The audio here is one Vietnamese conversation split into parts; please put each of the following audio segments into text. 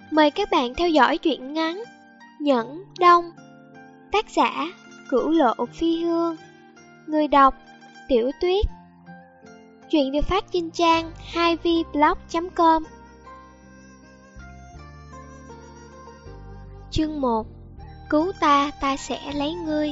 Mời các bạn theo dõi truyện ngắn Nhẫn Đông. Tác giả Cửu Lộ Phi Hương. Người đọc Tiểu Tuyết. Truyện được phát trên trang 2vblog.com. Chương 1. Cứu ta, ta sẽ lấy ngươi.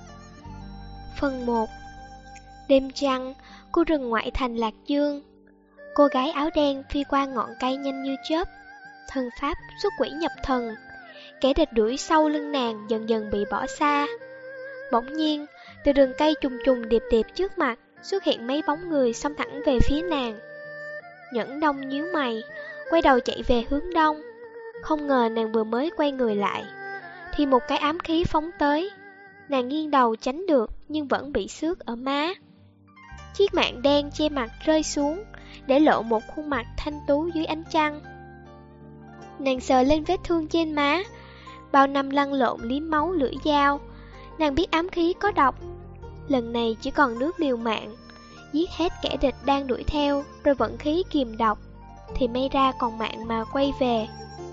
Phần 1. Đêm trăng, khu rừng ngoại thành Lạc Dương. Cô gái áo đen phi qua ngọn cây nhanh như chớp, thân pháp xuất quỷ nhập thần. Kẻ địch đuổi sau lưng nàng dần dần bị bỏ xa. Bỗng nhiên, từ rừng cây trùng trùng điệp điệp trước mặt xuất hiện mấy bóng người xông thẳng về phía nàng. Nhẫn Đông nhíu mày, quay đầu chạy về hướng đông. Không ngờ nàng vừa mới quay người lại thì một cái ám khí phóng tới. Nàng nghiêng đầu tránh được nhưng vẫn bị xước ở má. Chiếc mạng đen che mặt rơi xuống, để lộ một khuôn mặt thanh tú dưới ánh trăng. Nàng sờ lên vết thương trên má, bao năm lăn lộn liếm máu lưỡi dao. Nàng biết ám khí có độc, lần này chỉ còn nước liều mạng, giết hết kẻ địch đang đuổi theo, rồi vận khí kìm độc, thì may ra còn mạng mà quay về.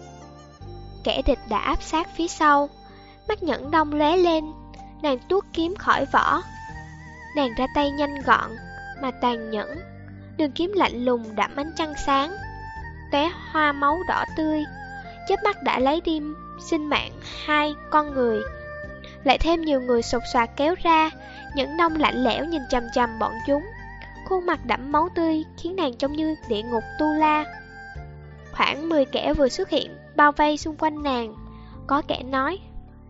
Kẻ địch đã áp sát phía sau, mắt Nhẫn Đông lóe lên, nàng tuốt kiếm khỏi vỏ. Nàng ra tay nhanh gọn mà tàn nhẫn, đường kiếm lạnh lùng đẫm ánh trăng sáng, tóe hoa máu đỏ tươi, chớp mắt đã lấy đi sinh mạng hai con người. Lại thêm nhiều người sột soạt kéo ra. Nhẫn Đông lạnh lẽo nhìn chằm chằm bọn chúng, khuôn mặt đẫm máu tươi khiến nàng trông như địa ngục tu la. Khoảng 10 kẻ vừa xuất hiện bao vây xung quanh nàng. Có kẻ nói: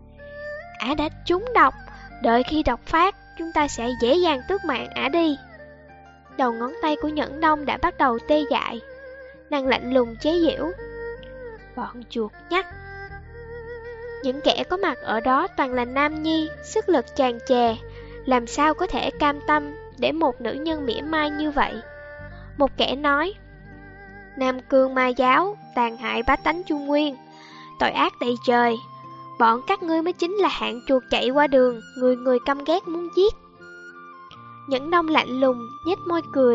ả đã trúng độc, đợi khi độc phát chúng ta sẽ dễ dàng tước mạng ả đi. Đầu ngón tay của Nhẫn Đông đã bắt đầu tê dại. Nàng lạnh lùng chế giễu: bọn chuột nhắt. Những kẻ có mặt ở đó toàn là nam nhi, sức lực tràn trề, làm sao có thể cam tâm để một nữ nhân mỉa mai như vậy. Một kẻ nói: Nam Cương Ma giáo tàn hại bá tánh Trung Nguyên, tội ác đầy trời, bọn các ngươi mới chính là hạng chuột chạy qua đường, người người căm ghét muốn giết. Nhẫn Đông lạnh lùng nhếch môi cười: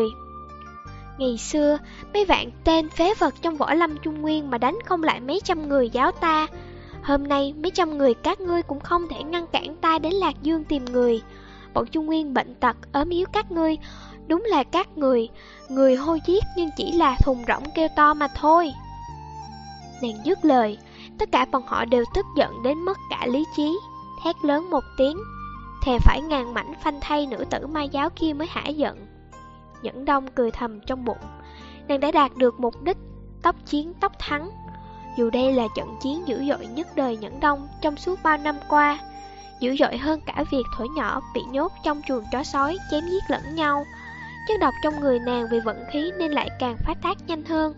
ngày xưa mấy vạn tên phế vật trong võ lâm Trung Nguyên mà đánh không lại mấy trăm người giáo ta, hôm nay mấy trăm người các ngươi cũng không thể ngăn cản ta đến Lạc Dương tìm người. Bọn Trung Nguyên bệnh tật ốm yếu các ngươi, đúng là các người hô giết nhưng chỉ là thùng rỗng kêu to mà thôi. Nàng dứt lời, tất cả bọn họ đều tức giận đến mất cả lý trí, thét lớn một tiếng, thề phải ngàn mảnh phanh thay nữ tử ma giáo kia mới hả giận. Nhẫn Đông cười thầm trong bụng, nàng đã đạt được mục đích, tốc chiến tốc thắng. Dù đây là trận chiến dữ dội nhất đời Nhẫn Đông trong suốt bao năm qua, dữ dội hơn cả việc thổ nhỏ bị nhốt trong chuồng chó sói chém giết lẫn nhau. Chất độc trong người nàng vì vận khí nên lại càng phát tác nhanh hơn.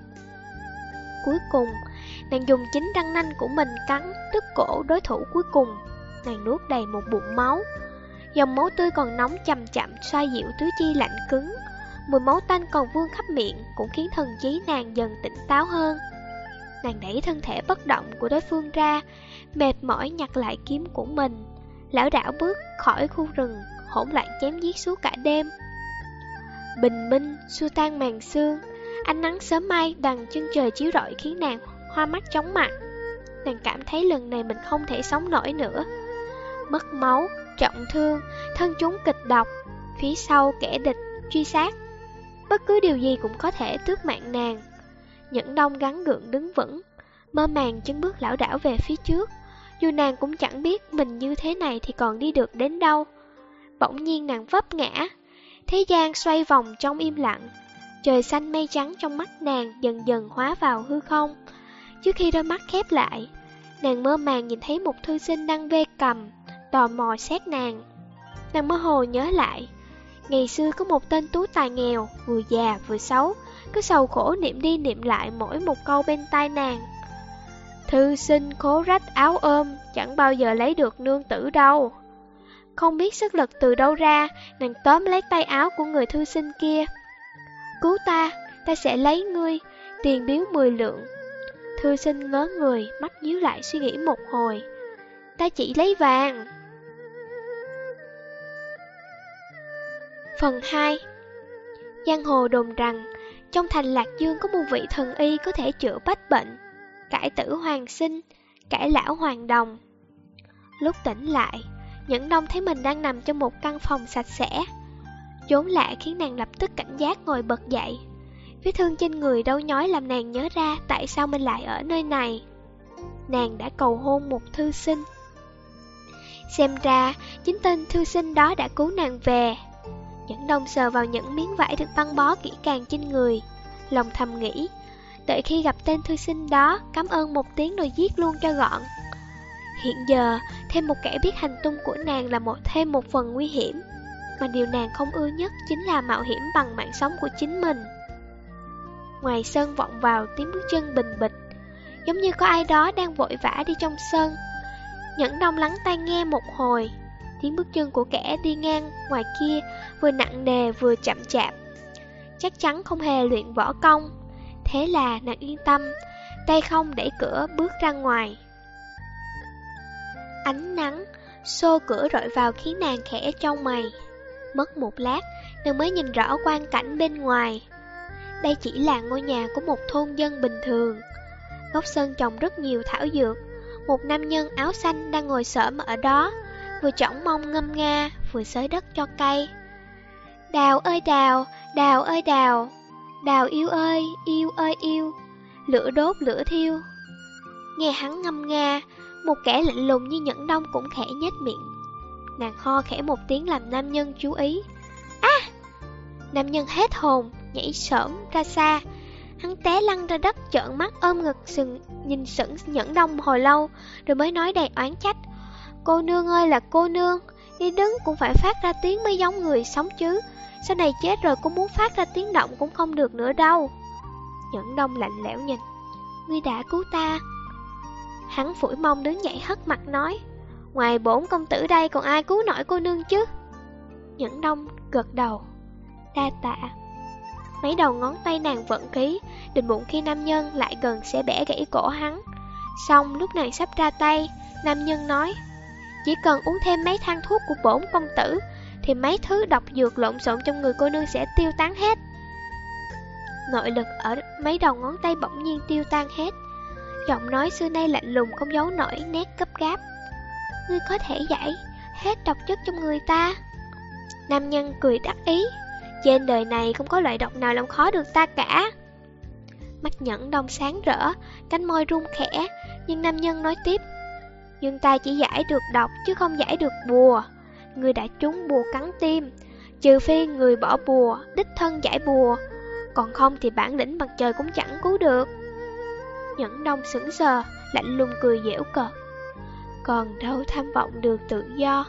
Cuối cùng, nàng dùng chính răng nanh của mình cắn đứt cổ đối thủ cuối cùng. Nàng nuốt đầy một bụng máu. Dòng máu tươi còn nóng chậm chậm xoa dịu tứ chi lạnh cứng. Mùi máu tanh còn vương khắp miệng cũng khiến thần trí nàng dần tỉnh táo hơn. Nàng đẩy thân thể bất động của đối phương ra, mệt mỏi nhặt lại kiếm của mình, lảo đảo bước khỏi khu rừng, hỗn loạn chém giết suốt cả đêm. Bình minh xua tan màn sương, ánh nắng sớm mai đằng chân trời chiếu rọi khiến nàng hoa mắt chóng mặt. Nàng cảm thấy lần này mình không thể sống nổi nữa. Mất máu, trọng thương, thân chúng kịch độc, phía sau kẻ địch truy sát, bất cứ điều gì cũng có thể tước mạng nàng. Nhẫn Đông gắng gượng đứng vững, mơ màng chân bước lảo đảo về phía trước. Dù nàng cũng chẳng biết mình như thế này thì còn đi được đến đâu. Bỗng nhiên nàng vấp ngã, thế gian xoay vòng trong im lặng. Trời xanh mây trắng trong mắt nàng dần dần hóa vào hư không. Trước khi đôi mắt khép lại, nàng mơ màng nhìn thấy một thư sinh đang vê cầm, tò mò xét nàng. Nàng mơ hồ nhớ lại, ngày xưa có một tên tú tài nghèo, vừa già vừa xấu, cứ sầu khổ niệm đi niệm lại mỗi một câu bên tai nàng: thư sinh khố rách áo ôm, chẳng bao giờ lấy được nương tử đâu. Không biết sức lực từ đâu ra, nàng tóm lấy tay áo của người thư sinh kia: cứu ta, ta sẽ lấy ngươi, tiền biếu 10 lượng. Thư sinh ngớ người, mắt nhíu lại suy nghĩ một hồi: ta chỉ lấy vàng. Phần 2. Giang hồ đồn rằng trong thành Lạc Dương có một vị thần y có thể chữa bách bệnh. cải tử hoàng sinh, cải lão hoàng đồng. Lúc tỉnh lại, Nhẫn Đông thấy mình đang nằm trong một căn phòng sạch sẽ. Chốn lạ khiến nàng lập tức cảnh giác ngồi bật dậy. Vết thương trên người đau nhói làm nàng nhớ ra tại sao mình lại ở nơi này. Nàng đã cầu hôn một thư sinh. Xem ra, chính tên thư sinh đó đã cứu nàng về. Nhẫn Đông sờ vào những miếng vải được băng bó kỹ càng trên người, lòng thầm nghĩ, đợi khi gặp tên thư sinh đó, cảm ơn một tiếng rồi giết luôn cho gọn. Hiện giờ, thêm một kẻ biết hành tung của nàng là thêm một phần nguy hiểm, mà điều nàng không ưa nhất chính là mạo hiểm bằng mạng sống của chính mình. Ngoài sân vọng vào tiếng bước chân bình bịch, giống như có ai đó đang vội vã đi trong sân. Nhẫn Đông lắng tai nghe một hồi, tiếng bước chân của kẻ đi ngang ngoài kia vừa nặng nề vừa chậm chạp. Chắc chắn không hề luyện võ công. Thế là nàng yên tâm, tay không đẩy cửa bước ra ngoài. Ánh nắng xô cửa rọi vào khiến nàng khẽ chau mày. Mất một lát, nàng mới nhìn rõ quang cảnh bên ngoài. Đây chỉ là ngôi nhà của một thôn dân bình thường. Góc sân trồng rất nhiều thảo dược. Một nam nhân áo xanh đang ngồi xổm ở đó, vừa chỏng mông ngâm nga, vừa xới đất cho cây. Đào ơi đào, đào ơi đào, đào yêu ơi, yêu ơi yêu, lửa đốt lửa thiêu. Nghe hắn ngâm nga, một kẻ lạnh lùng như Nhẫn Đông cũng khẽ nhếch miệng. Nàng ho khẽ một tiếng làm nam nhân chú ý. Nam nhân hết hồn, nhảy xổm ra xa. Hắn té lăn ra đất, trợn mắt ôm ngực nhìn sững Nhẫn Đông một hồi lâu, rồi mới nói đầy oán trách. Cô nương ơi là cô nương, đi đứng cũng phải phát ra tiếng mới giống người sống chứ. Sau này chết rồi cũng muốn phát ra tiếng động cũng không được nữa đâu. Nhẫn Đông lạnh lẽo nhìn. Ngươi đã cứu ta. Hắn phủi mông đứng dậy hất mặt nói, ngoài bổn công tử đây còn ai cứu nổi cô nương chứ. Nhẫn Đông gật đầu. Đa tạ. Mấy đầu ngón tay nàng vận khí, định bụng khi nam nhân lại gần sẽ bẻ gãy cổ hắn. Xong lúc nàng sắp ra tay, nam nhân nói, chỉ cần uống thêm mấy thang thuốc của bổn công tử thì mấy thứ độc dược lộn xộn trong người cô nương sẽ tiêu tán hết. Nội lực ở mấy đầu ngón tay bỗng nhiên tiêu tan hết. Giọng nói xưa nay lạnh lùng không giấu nổi nét gấp gáp. Ngươi có thể giải hết độc chất trong người ta. Nam nhân cười đắc ý. Trên đời này không có loại độc nào làm khó được ta cả. Mắt Nhẫn Đông sáng rỡ, cánh môi run khẽ, nhưng nam nhân nói tiếp, nhưng ta chỉ giải được độc chứ không giải được bùa. Ngươi đã trúng bùa cắn tim, trừ phi người bỏ bùa, đích thân giải bùa, còn không thì bản lĩnh bằng trời cũng chẳng cứu được. Nhẫn Đông sững sờ, lạnh lùng cười giễu cợt. Còn đâu tham vọng được tự do.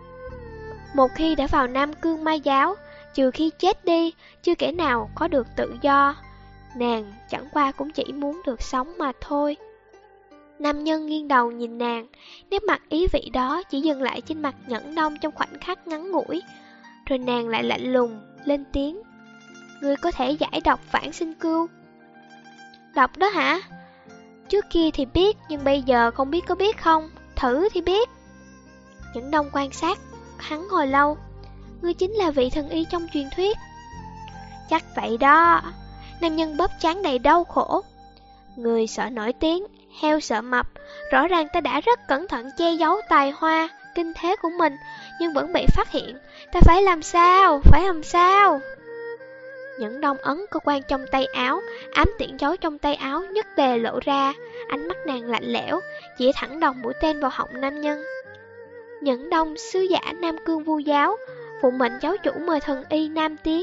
Một khi đã vào Nam Cương Ma Giáo, trừ khi chết đi, chưa kẻ nào có được tự do. Nàng chẳng qua cũng chỉ muốn được sống mà thôi. Nam nhân nghiêng đầu nhìn nàng, nét mặt ý vị đó chỉ dừng lại trên mặt Nhẫn Đông trong khoảnh khắc ngắn ngủi. Rồi nàng lại lạnh lùng, lên tiếng. Ngươi có thể giải độc vãng sinh cưu. Độc đó hả? Trước kia thì biết, nhưng bây giờ không biết có biết không? Thử thì biết. Nhẫn Đông quan sát hắn hồi lâu. Ngươi chính là vị thần y trong truyền thuyết. Chắc vậy đó. Nam nhân bóp trán đầy đau khổ. Người sợ nổi tiếng, heo sợ mập. Rõ ràng ta đã rất cẩn thận che giấu tài hoa, kinh thế của mình, nhưng vẫn bị phát hiện. Ta phải làm sao? Phải làm sao? Nhẫn Đông ấn cơ quan trong tay áo, ám tiễn giấu trong tay áo nhất tề lộ ra. Ánh mắt nàng lạnh lẽo, chỉ thẳng đồng mũi tên vào họng nam nhân. Nhẫn Đông sứ giả Nam Cương Vu Giáo, phụ mệnh giáo chủ mời thần y Nam tiến.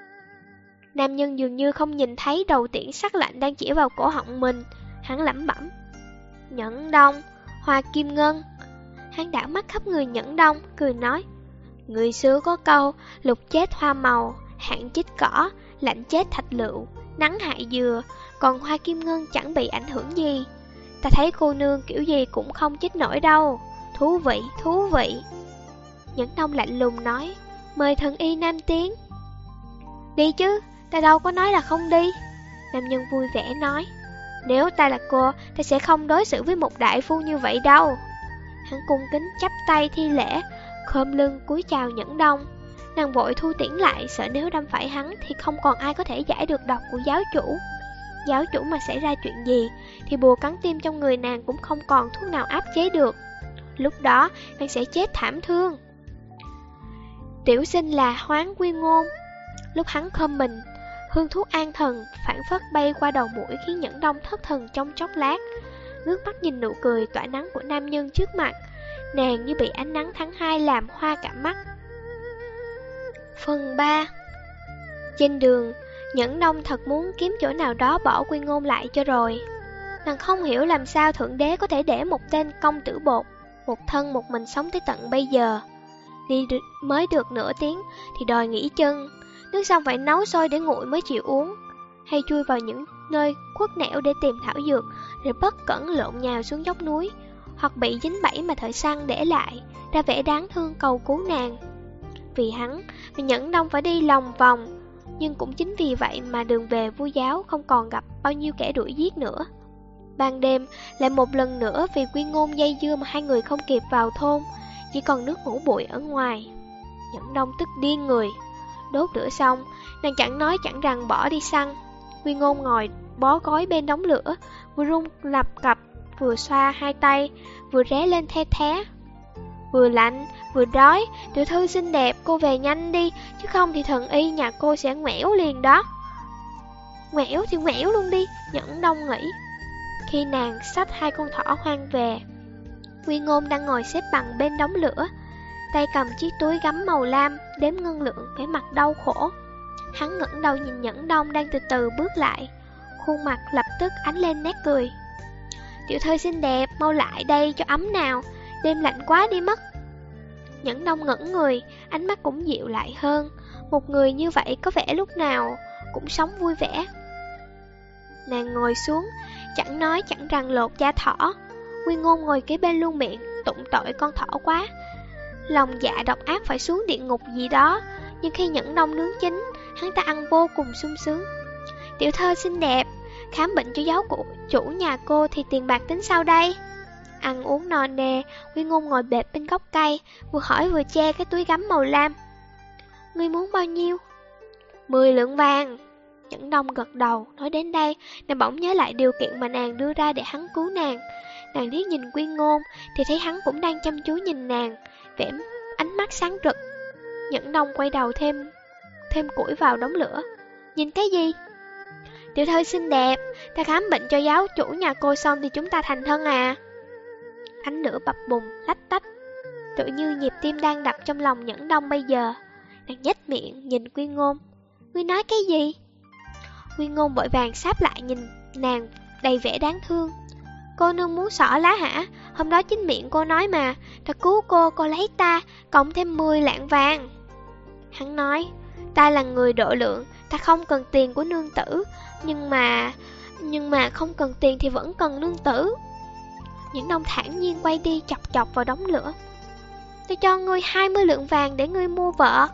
Nam nhân dường như không nhìn thấy đầu tiễn sắc lạnh đang chỉ vào cổ họng mình. Hắn lẩm bẩm. Nhẫn Đông, Hoa Kim Ngân. Hắn đảo mắt khắp người Nhẫn Đông, cười nói. Người xưa có câu, lục chết hoa màu, hạn chích cỏ, lạnh chết thạch lựu, nắng hại dừa, còn Hoa Kim Ngân chẳng bị ảnh hưởng gì. Ta thấy cô nương kiểu gì cũng không chết nổi đâu. Thú vị, thú vị. Nhẫn Đông lạnh lùng nói. Mời thần y Nam tiến. Đi chứ, ta đâu có nói là không đi. Nam nhân vui vẻ nói. Nếu ta là cô, ta sẽ không đối xử với một đại phu như vậy đâu. Hắn cung kính chắp tay thi lễ, khom lưng cúi chào Nhẫn Đông. Nàng vội thu tiễn lại, sợ nếu đâm phải hắn thì không còn ai có thể giải được độc của giáo chủ. giáo chủ mà xảy ra chuyện gì, thì bùa cắn tim trong người nàng cũng không còn thuốc nào áp chế được. Lúc đó, nàng sẽ chết thảm thương. Tiểu sinh là Hoáng Quy Ngôn. Lúc hắn khom mình, hương thuốc an thần phản phất bay qua đầu mũi khiến Nhẫn Đông thất thần trong chốc lát. Ngước mắt nhìn nụ cười tỏa nắng của nam nhân trước mặt, nàng như bị ánh nắng tháng 2 làm hoa cả mắt. Phần 3. Trên đường, Nhẫn Đông thật muốn kiếm chỗ nào đó bỏ Quy Ngôn lại cho rồi. Nàng không hiểu làm sao Thượng Đế có thể để một tên công tử bột, một thân một mình sống tới tận bây giờ. Mới được nửa tiếng thì đòi nghỉ chân, nước xong phải nấu sôi để nguội mới chịu uống, hay chui vào những nơi khuất nẻo để tìm thảo dược, rồi bất cẩn lộn nhào xuống dốc núi, hoặc bị dính bẫy mà thợ săn để lại, ra vẻ đáng thương cầu cứu nàng. Vì hắn mà Nhẫn Đông phải đi lòng vòng, nhưng cũng chính vì vậy mà đường về Vu Giáo không còn gặp bao nhiêu kẻ đuổi giết nữa. Ban đêm lại một lần nữa vì Quy Ngôn dây dưa mà hai người không kịp vào thôn, chỉ còn nước ngủ bụi ở ngoài. Nhẫn Đông tức điên người. Đốt lửa xong, nàng chẳng nói chẳng rằng bỏ đi săn. Quy Ngôn ngồi bó gói bên đống lửa, vừa run lập cập, vừa xoa hai tay, vừa ré lên the thé. Vừa lạnh, vừa đói, tiểu thư xinh đẹp, cô về nhanh đi, chứ không thì thần y nhà cô sẽ ngoẻo liền đó. Ngoẻo thì ngoẻo luôn đi, Nhẫn Đông nghĩ. Khi nàng xách hai con thỏ hoang về, Quy Ngôn đang ngồi xếp bằng bên đống lửa, tay cầm chiếc túi gấm màu lam, đếm ngân lượng, vẻ mặt đau khổ. Hắn ngẩng đầu nhìn Nhẫn Đông đang từ từ bước lại, khuôn mặt lập tức ánh lên nét cười. Tiểu thư xinh đẹp, mau lại đây cho ấm nào, đêm lạnh quá đi mất. Nhẫn Đông ngẩn người, ánh mắt cũng dịu lại hơn. Một người như vậy có vẻ lúc nào cũng sống vui vẻ. Nàng ngồi xuống, chẳng nói chẳng rằng lột da thỏ. Quy Ngôn ngồi kế bên luôn miệng tụng tội con thỏ quá, lòng dạ độc ác phải xuống địa ngục gì đó. Nhưng khi Nhẫn Đông nướng chín, hắn ta ăn vô cùng sung sướng. Tiểu thơ xinh đẹp, khám bệnh cho giáo của chủ nhà cô thì tiền bạc tính sao đây? Ăn uống no nê, Quy Ngôn ngồi bệt bên gốc cây, vừa hỏi vừa che cái túi gấm màu lam. Ngươi muốn bao nhiêu? 10 lượng vàng. Nhẫn Đông gật đầu. Nói đến đây, nàng bỗng nhớ lại điều kiện mà nàng đưa ra để hắn cứu nàng. Nàng liếc nhìn Quy Ngôn thì thấy hắn cũng đang chăm chú nhìn nàng, vẻ ánh mắt sáng rực. Nhẫn Đông quay đầu thêm củi vào đống lửa. Nhìn cái gì? Tiểu thư xinh đẹp, ta khám bệnh cho giáo chủ nhà cô xong thì chúng ta thành thân à? Ánh lửa bập bùng, lách tách, tự như nhịp tim đang đập trong lòng Nhẫn Đông bây giờ. Nàng nhếch miệng nhìn Quy Ngôn. Ngươi nói cái gì? Quy Ngôn vội vàng sáp lại nhìn nàng đầy vẻ đáng thương. Cô nương muốn xỏ lá hả? Hôm đó chính miệng cô nói mà, ta cứu cô lấy ta, cộng thêm 10 lạng vàng. Hắn nói, ta là người độ lượng, ta không cần tiền của nương tử, nhưng mà không cần tiền thì vẫn cần nương tử. Những Đông thản nhiên quay đi chọc chọc vào đống lửa. Ta cho ngươi 20 lượng vàng để ngươi mua vợ.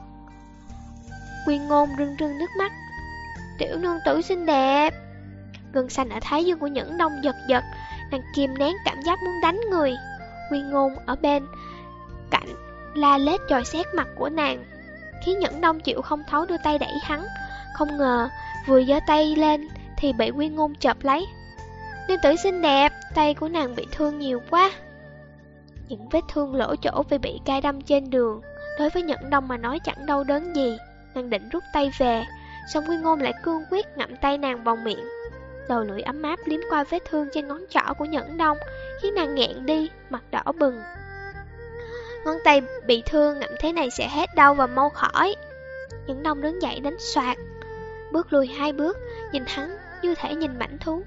Quy Ngôn rưng rưng nước mắt. Tiểu nương tử xinh đẹp. Gân xanh ở thái dương của Nhẫn Đông giật giật, nàng kìm nén cảm giác muốn đánh người. Quy Ngôn ở bên cạnh la lết chòi xét mặt của nàng, khiến Nhẫn Đông chịu không thấu đưa tay đẩy hắn. Không ngờ vừa giơ tay lên thì bị Quy Ngôn chộp lấy. Nương tử xinh đẹp, tay của nàng bị thương nhiều quá. Những vết thương lỗ chỗ vì bị gai đâm trên đường, đối với Nhẫn Đông mà nói chẳng đau đớn gì. Nàng định rút tay về, song Quy Ngôn lại cương quyết ngậm tay nàng vào miệng. Đầu lưỡi ấm áp liếm qua vết thương trên ngón trỏ của Nhẫn Đông, khiến nàng nghẹn đi, mặt đỏ bừng. Ngón tay bị thương ngậm thế này sẽ hết đau và mau khỏi. Nhẫn Đông đứng dậy đánh soạt, bước lùi 2 bước, nhìn hắn như thể nhìn mảnh thú.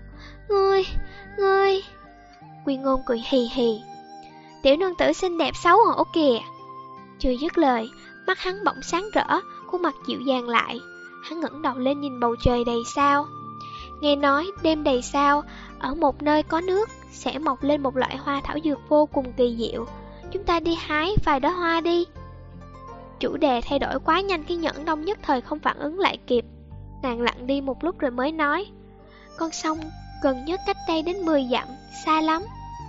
Ngươi. Quy Ngôn cười hì hì. Tiểu nương tử xinh đẹp xấu hổ kìa. Chưa dứt lời, mắt hắn bỗng sáng rỡ, khuôn mặt dịu dàng lại. Hắn ngẩng đầu lên nhìn bầu trời đầy sao. Nghe nói đêm đầy sao, ở một nơi có nước sẽ mọc lên một loại hoa thảo dược vô cùng kỳ diệu. Chúng ta đi hái vài đóa hoa đi. Chủ đề thay đổi quá nhanh khi Nhẫn Đông nhất thời không phản ứng lại kịp. Nàng lặng đi một lúc rồi mới nói, con sông gần nhất cách đây đến 10 dặm, xa lắm.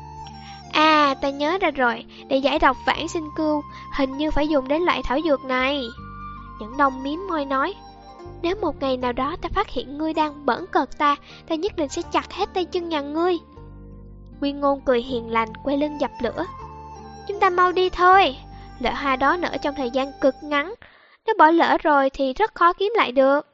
À, ta nhớ ra rồi, để giải độc vãng sinh cưu, hình như phải dùng đến loại thảo dược này. Nhẫn Đông miếm môi nói, Nếu một ngày nào đó ta phát hiện ngươi đang bỡn cợt ta nhất định sẽ chặt hết tay chân nhà ngươi. Nguyên Ngôn cười hiền lành, quay lưng dập lửa. Chúng ta mau đi thôi, lỡ hoa đó nở trong thời gian cực ngắn, nếu bỏ lỡ rồi thì rất khó kiếm lại được.